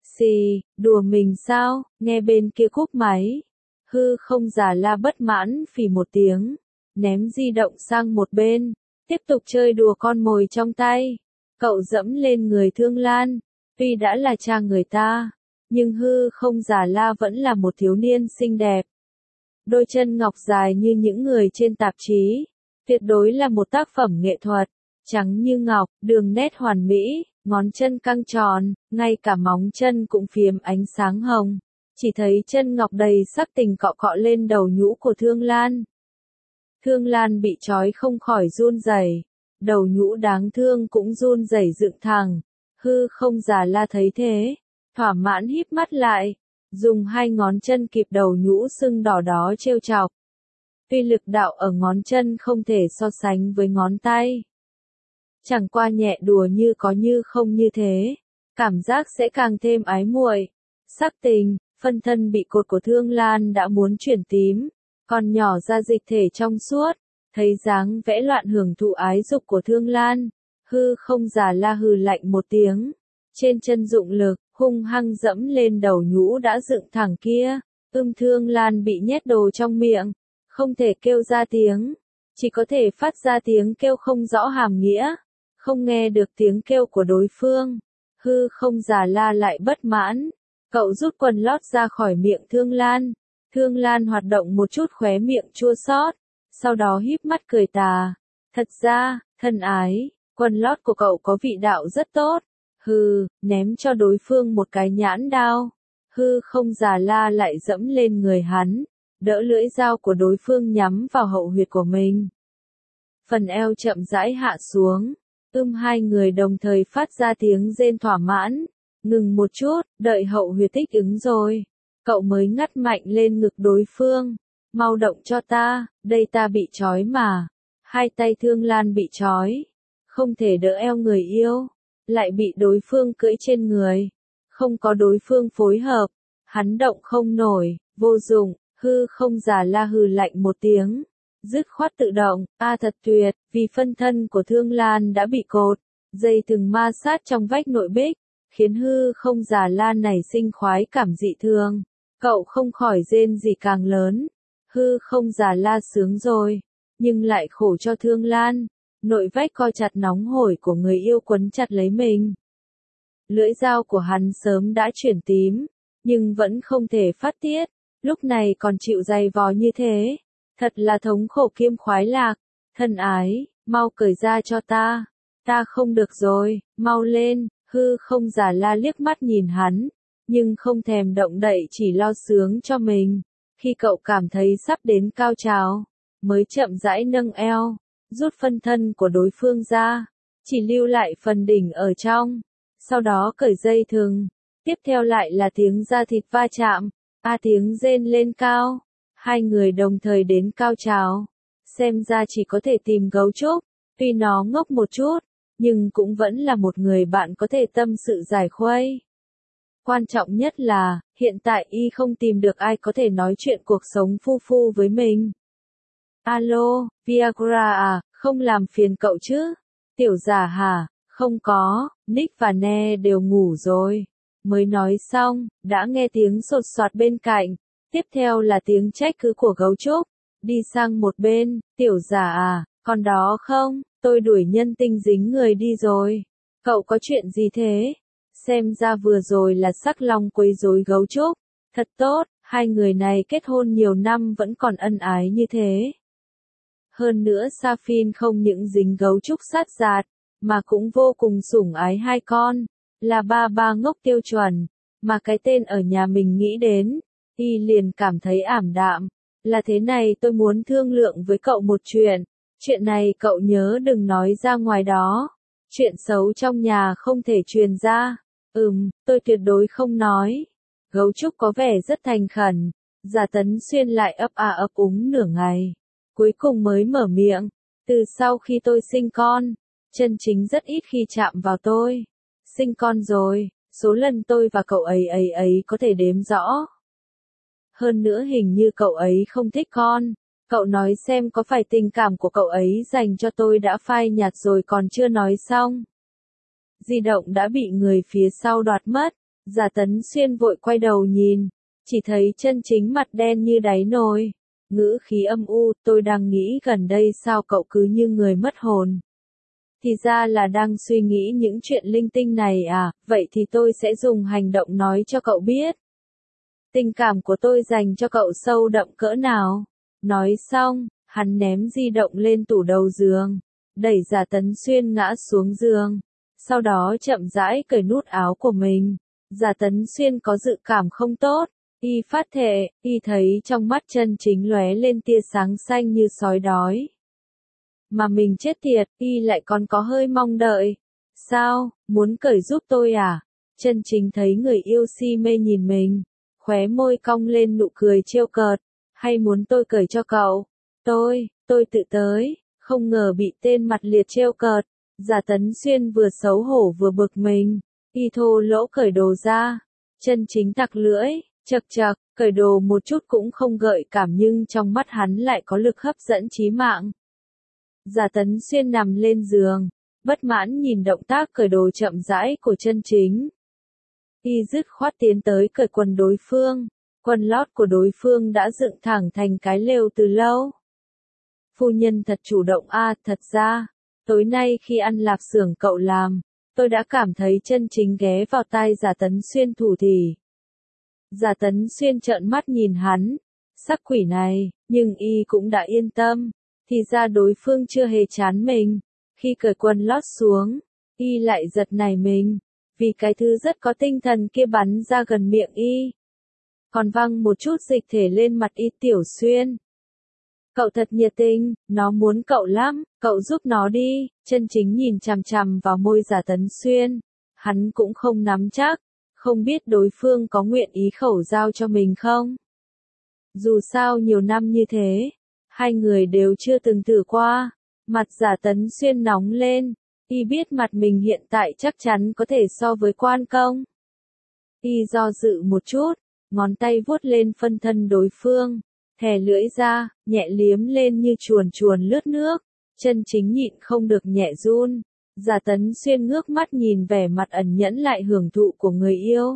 Xì, đùa mình sao, nghe bên kia cúp máy. Hư Không Già La bất mãn phì một tiếng, ném di động sang một bên, tiếp tục chơi đùa con mồi trong tay. Cậu dẫm lên người Thương Lan, tuy đã là cha người ta, nhưng Hư Không Già La vẫn là một thiếu niên xinh đẹp. Đôi chân ngọc dài như những người trên tạp chí, tuyệt đối là một tác phẩm nghệ thuật, trắng như ngọc, đường nét hoàn mỹ, ngón chân căng tròn, ngay cả móng chân cũng phiếm ánh sáng hồng. Chỉ thấy chân ngọc đầy sắc tình cọ cọ lên đầu nhũ của Thương Lan. Thương Lan bị trói không khỏi run rẩy, đầu nhũ đáng thương cũng run rẩy dựng thẳng. Hư Không Già La thấy thế, thỏa mãn híp mắt lại, dùng hai ngón chân kịp đầu nhũ sưng đỏ đó trêu chọc. Tuy lực đạo ở ngón chân không thể so sánh với ngón tay, chẳng qua nhẹ đùa như có như không như thế, cảm giác sẽ càng thêm ái muội. Sắc tình, phân thân bị cột của Thương Lan đã muốn chuyển tím, còn nhỏ ra dịch thể trong suốt, thấy dáng vẽ loạn hưởng thụ ái dục của Thương Lan, Hư Không Già La hừ lạnh một tiếng, trên chân dụng lực, hung hăng dẫm lên đầu nhũ đã dựng thẳng kia. Ưm Thương Lan bị nhét đồ trong miệng, không thể kêu ra tiếng, chỉ có thể phát ra tiếng kêu không rõ hàm nghĩa, không nghe được tiếng kêu của đối phương. Hư Không Già La lại bất mãn, cậu rút quần lót ra khỏi miệng Thương Lan. Thương Lan hoạt động một chút khóe miệng chua xót, sau đó híp mắt cười tà. Thật ra, thân ái, quần lót của cậu có vị đạo rất tốt. Hừ, ném cho đối phương một cái nhãn đao. Hư Không Già La lại dẫm lên người hắn, đỡ lưỡi dao của đối phương nhắm vào hậu huyệt của mình. Phần eo chậm rãi hạ xuống, ưm hai người đồng thời phát ra tiếng rên thỏa mãn. Ngừng một chút, đợi hậu huyệt thích ứng rồi, cậu mới ngắt mạnh lên ngực đối phương. Mau động cho ta, đây ta bị trói mà. Hai tay Thương Lan bị trói, không thể đỡ eo người yêu, lại bị đối phương cưỡi trên người. Không có đối phương phối hợp, hắn động không nổi, vô dụng. Hư Không Già La hừ lạnh một tiếng, dứt khoát tự động. A thật tuyệt, vì phân thân của Thương Lan đã bị cột, dây thừng ma sát trong vách nội bích, khiến Hư Không Già La nảy sinh khoái cảm dị thường. Cậu không khỏi rên gì càng lớn. Hư Không Già La sướng rồi, nhưng lại khổ cho Thương Lan. Nội vách co chặt nóng hổi của người yêu quấn chặt lấy mình. Lưỡi dao của hắn sớm đã chuyển tím, nhưng vẫn không thể phát tiết. Lúc này còn chịu dày vò như thế, thật là thống khổ kiêm khoái lạc. Thân ái, mau cởi ra cho ta, ta không được rồi, mau lên. Hư Không Già La liếc mắt nhìn hắn, nhưng không thèm động đậy, chỉ lo sướng cho mình. Khi cậu cảm thấy sắp đến cao trào, mới chậm rãi nâng eo, rút phân thân của đối phương ra, chỉ lưu lại phần đỉnh ở trong, sau đó cởi dây thừng. Tiếp theo lại là tiếng da thịt va chạm, a tiếng rên lên cao, hai người đồng thời đến cao trào. Xem ra chỉ có thể tìm Gấu Trúc, tuy nó ngốc một chút, nhưng cũng vẫn là một người bạn có thể tâm sự giải khuây. Quan trọng nhất là, hiện tại y không tìm được ai có thể nói chuyện cuộc sống phu phu với mình. Alo, Viagra à, không làm phiền cậu chứ? Tiểu Giả hả? Không có, Nick và Ne đều ngủ rồi. Mới nói xong, đã nghe tiếng sột soạt bên cạnh, tiếp theo là tiếng trách cứ của Gấu Trúc. Đi sang một bên, Tiểu Giả à, còn đó không, tôi đuổi nhân tinh dính người đi rồi. Cậu có chuyện gì thế? Xem ra vừa rồi là Sắc Long quấy rối Gấu Trúc. Thật tốt, hai người này kết hôn nhiều năm vẫn còn ân ái như thế. Hơn nữa Saphin không những dính Gấu Trúc sát giạt, mà cũng vô cùng sủng ái hai con, là ba ba ngốc tiêu chuẩn, mà cái tên ở nhà mình nghĩ đến, y liền cảm thấy ảm đạm. Là thế này, tôi muốn thương lượng với cậu một chuyện, chuyện này cậu nhớ đừng nói ra ngoài đó, chuyện xấu trong nhà không thể truyền ra. Ừm, tôi tuyệt đối không nói. Gấu Trúc có vẻ rất thành khẩn, Giả Tấn Xuyên lại ấp a ấp úng nửa ngày, cuối cùng mới mở miệng. Từ sau khi tôi sinh con, chân chính rất ít khi chạm vào tôi. Sinh con rồi, Số lần tôi và cậu ấy ấy ấy có thể đếm rõ. Hơn nữa hình như cậu ấy không thích con. Cậu nói xem có phải tình cảm của cậu ấy dành cho tôi đã phai nhạt rồi còn chưa nói xong. Di động đã bị người phía sau đoạt mất. Giả Tấn Xuyên vội quay đầu nhìn. Chỉ thấy chân chính mặt đen như đáy nồi. Ngữ khí âm u, tôi đang nghĩ gần đây sao cậu cứ như người mất hồn. Thì ra là đang suy nghĩ những chuyện linh tinh này à, vậy thì tôi sẽ dùng hành động nói cho cậu biết. Tình cảm của tôi dành cho cậu sâu đậm cỡ nào. Nói xong, hắn ném di động lên tủ đầu giường, đẩy Giả Tấn Xuyên ngã xuống giường. Sau đó chậm rãi cởi nút áo của mình. Giả Tấn Xuyên có dự cảm không tốt. Y phát thệ, y thấy trong mắt chân chính lóe lên tia sáng xanh như sói đói. Mà mình chết tiệt, y lại còn có hơi mong đợi. Sao, muốn cởi giúp tôi à? Chân chính thấy người yêu si mê nhìn mình, khóe môi cong lên nụ cười trêu cợt. Hay muốn tôi cởi cho cậu? Tôi, tôi tự tới, không ngờ bị tên mặt liệt trêu cợt. Giả Tấn Xuyên vừa xấu hổ vừa bực mình. Y thô lỗ cởi đồ ra. Chân chính tặc lưỡi, chật chật, cởi đồ một chút cũng không gợi cảm nhưng trong mắt hắn lại có lực hấp dẫn chí mạng. Giả Tấn Xuyên nằm lên giường, bất mãn nhìn động tác cởi đồ chậm rãi của chân chính. Y dứt khoát tiến tới cởi quần đối phương. Quần lót của đối phương đã dựng thẳng thành cái lều từ lâu. Phu nhân thật chủ động a, à, thật ra, tối nay khi ăn lạp xưởng cậu làm, tôi đã cảm thấy chân chính ghé vào tai Giả Tấn Xuyên thủ thỉ. Giả Tấn Xuyên trợn mắt nhìn hắn, sắc quỷ này, nhưng y cũng đã yên tâm, thì ra đối phương chưa hề chán mình. Khi cởi quần lót xuống, y lại giật nảy mình, vì cái thứ rất có tinh thần kia bắn ra gần miệng y. Còn văng một chút dịch thể lên mặt y. Tiểu Xuyên, cậu thật nhiệt tình, nó muốn cậu lắm, cậu giúp nó đi. Chân chính nhìn chằm chằm vào môi Giả Tấn Xuyên, hắn cũng không nắm chắc, không biết đối phương có nguyện ý khẩu giao cho mình không. Dù sao nhiều năm như thế, hai người đều chưa từng thử qua. Mặt Giả Tấn Xuyên nóng lên, y biết mặt mình hiện tại chắc chắn có thể so với Quan Công. Y do dự một chút, ngón tay vuốt lên phân thân đối phương, thè lưỡi ra, nhẹ liếm lên như chuồn chuồn lướt nước. Chân chính nhịn không được nhẹ run. Giả Tấn Xuyên ngước mắt nhìn vẻ mặt ẩn nhẫn lại hưởng thụ của người yêu.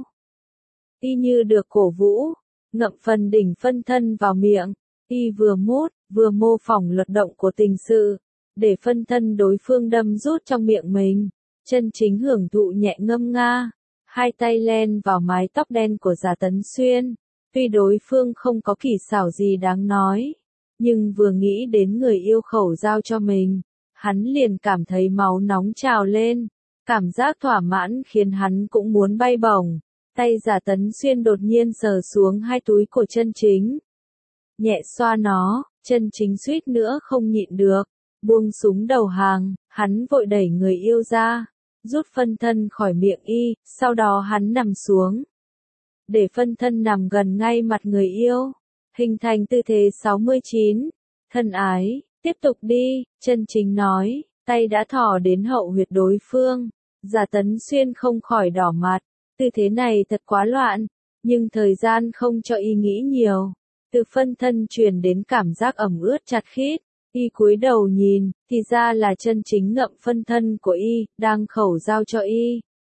Y như được cổ vũ, ngậm phần đỉnh phân thân vào miệng. Y vừa mút, vừa mô phỏng luật động của tình sự, để phân thân đối phương đâm rút trong miệng mình. Chân chính hưởng thụ nhẹ ngâm nga, hai tay len vào mái tóc đen của Giả Tấn Xuyên. Tuy đối phương không có kỳ xảo gì đáng nói, nhưng vừa nghĩ đến người yêu khẩu giao cho mình, hắn liền cảm thấy máu nóng trào lên. Cảm giác thỏa mãn khiến hắn cũng muốn bay bổng. Tay Giả Tấn Xuyên đột nhiên sờ xuống hai túi của chân chính. Nhẹ xoa nó, chân chính suýt nữa không nhịn được. Buông súng đầu hàng, hắn vội đẩy người yêu ra, rút phân thân khỏi miệng y, sau đó hắn nằm xuống. Để phân thân nằm gần ngay mặt người yêu, hình thành tư thế sáu mươi chín. Thân ái, tiếp tục đi, chân chính nói, tay đã thò đến hậu huyệt đối phương. Giả Tấn Xuyên không khỏi đỏ mặt, tư thế này thật quá loạn, nhưng thời gian không cho y nghĩ nhiều. Từ phân thân truyền đến cảm giác ẩm ướt chặt khít, y cúi đầu nhìn, thì ra là chân chính ngậm phân thân của y, đang khẩu giao cho y.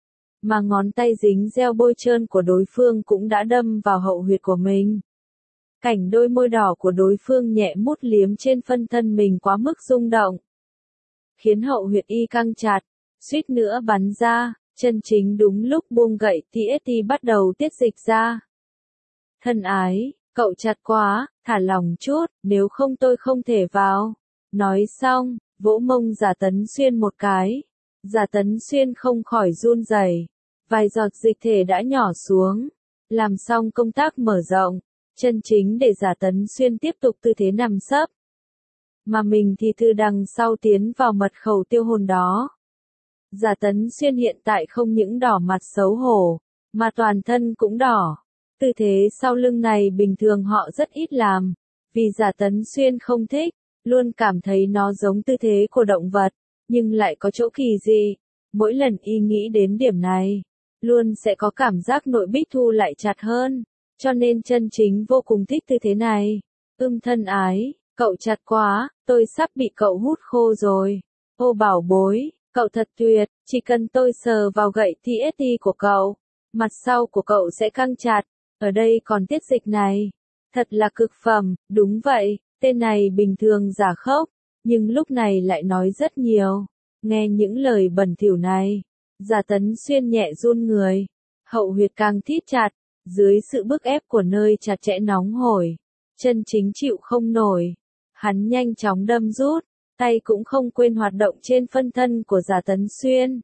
Mà ngón tay dính gel bôi trơn của đối phương cũng đã đâm vào hậu huyệt của mình. Cảnh đôi môi đỏ của đối phương nhẹ mút liếm trên phân thân mình quá mức rung động, khiến hậu huyệt y căng chặt, suýt nữa bắn ra. Chân chính đúng lúc buông gậy tê ét tê bắt đầu tiết dịch ra. Thân ái, cậu chặt quá, thả lỏng chút, nếu không tôi không thể vào. Nói xong, vỗ mông Giả Tấn Xuyên một cái. Giả Tấn Xuyên không khỏi run rẩy, vài giọt dịch thể đã nhỏ xuống. Làm xong công tác mở rộng, chân chính để Giả Tấn Xuyên tiếp tục tư thế nằm sấp. Mà mình thì từ đằng sau tiến vào mật khẩu tiêu hồn đó. Giả Tấn Xuyên hiện tại không những đỏ mặt xấu hổ, mà toàn thân cũng đỏ. Tư thế sau lưng này bình thường họ rất ít làm, vì Giả Tấn Xuyên không thích, luôn cảm thấy nó giống tư thế của động vật, nhưng lại có chỗ kỳ dị. Mỗi lần y nghĩ đến điểm này, luôn sẽ có cảm giác nội bích thu lại chặt hơn, cho nên chân chính vô cùng thích tư thế này. Ưm thân ái, cậu chặt quá, tôi sắp bị cậu hút khô rồi. Ô bảo bối, cậu thật tuyệt, chỉ cần tôi sờ vào gậy tê ét tê của cậu, mặt sau của cậu sẽ căng chặt, ở đây còn tiết dịch này. Thật là cực phẩm, đúng vậy, tên này bình thường giả khốc, nhưng lúc này lại nói rất nhiều. Nghe những lời bẩn thỉu này, Giả Tấn Xuyên nhẹ run người, hậu huyệt càng thít chặt, dưới sự bức ép của nơi chặt chẽ nóng hổi, chân chính chịu không nổi. Hắn nhanh chóng đâm rút, tay cũng không quên hoạt động trên phân thân của Giả Tấn Xuyên.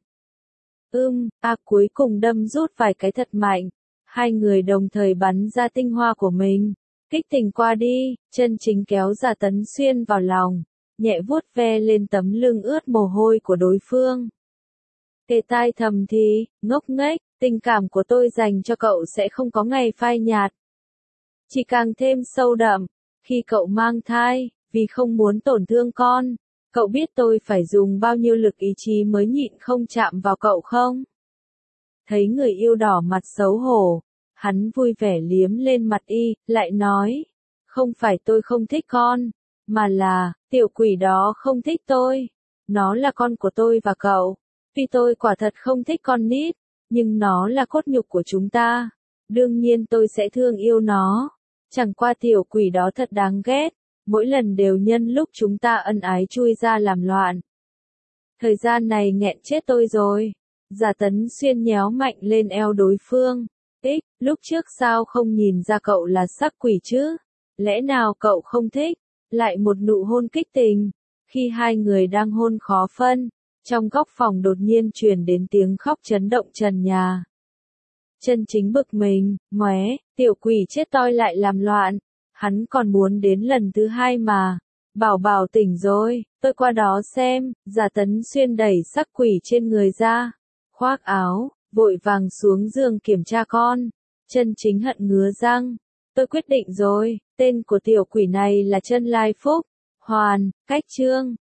Ưm, a cuối cùng đâm rút vài cái thật mạnh, hai người đồng thời bắn ra tinh hoa của mình. Kích tình qua đi, chân chính kéo Giả Tấn Xuyên vào lòng, nhẹ vuốt ve lên tấm lưng ướt mồ hôi của đối phương. Kề tai thầm thì, ngốc nghếch, tình cảm của tôi dành cho cậu sẽ không có ngày phai nhạt. Chỉ càng thêm sâu đậm, khi cậu mang thai, vì không muốn tổn thương con, cậu biết tôi phải dùng bao nhiêu lực ý chí mới nhịn không chạm vào cậu không? Thấy người yêu đỏ mặt xấu hổ, hắn vui vẻ liếm lên mặt y, lại nói, không phải tôi không thích con, mà là, tiểu quỷ đó không thích tôi. Nó là con của tôi và cậu. Tuy tôi quả thật không thích con nít, nhưng nó là cốt nhục của chúng ta. Đương nhiên tôi sẽ thương yêu nó. Chẳng qua tiểu quỷ đó thật đáng ghét, mỗi lần đều nhân lúc chúng ta ân ái chui ra làm loạn. Thời gian này nghẹn chết tôi rồi. Giả Tấn Xuyên nhéo mạnh lên eo đối phương. Ích, lúc trước sao không nhìn ra cậu là sắc quỷ chứ? Lẽ nào cậu không thích? Lại một nụ hôn kích tình. Khi hai người đang hôn khó phân, trong góc phòng đột nhiên truyền đến tiếng khóc chấn động trần nhà. Chân chính bực mình, móe, tiểu quỷ chết toi lại làm loạn. Hắn còn muốn đến lần thứ hai mà. Bảo bảo tỉnh rồi, tôi qua đó xem. Giả Tấn Xuyên đẩy sắc quỷ trên người ra, khoác áo, vội vàng xuống giường kiểm tra con. Chân chính hận ngứa răng. Tôi quyết định rồi, tên của tiểu quỷ này là Chân Lai Phúc. Hoàn, cách chương.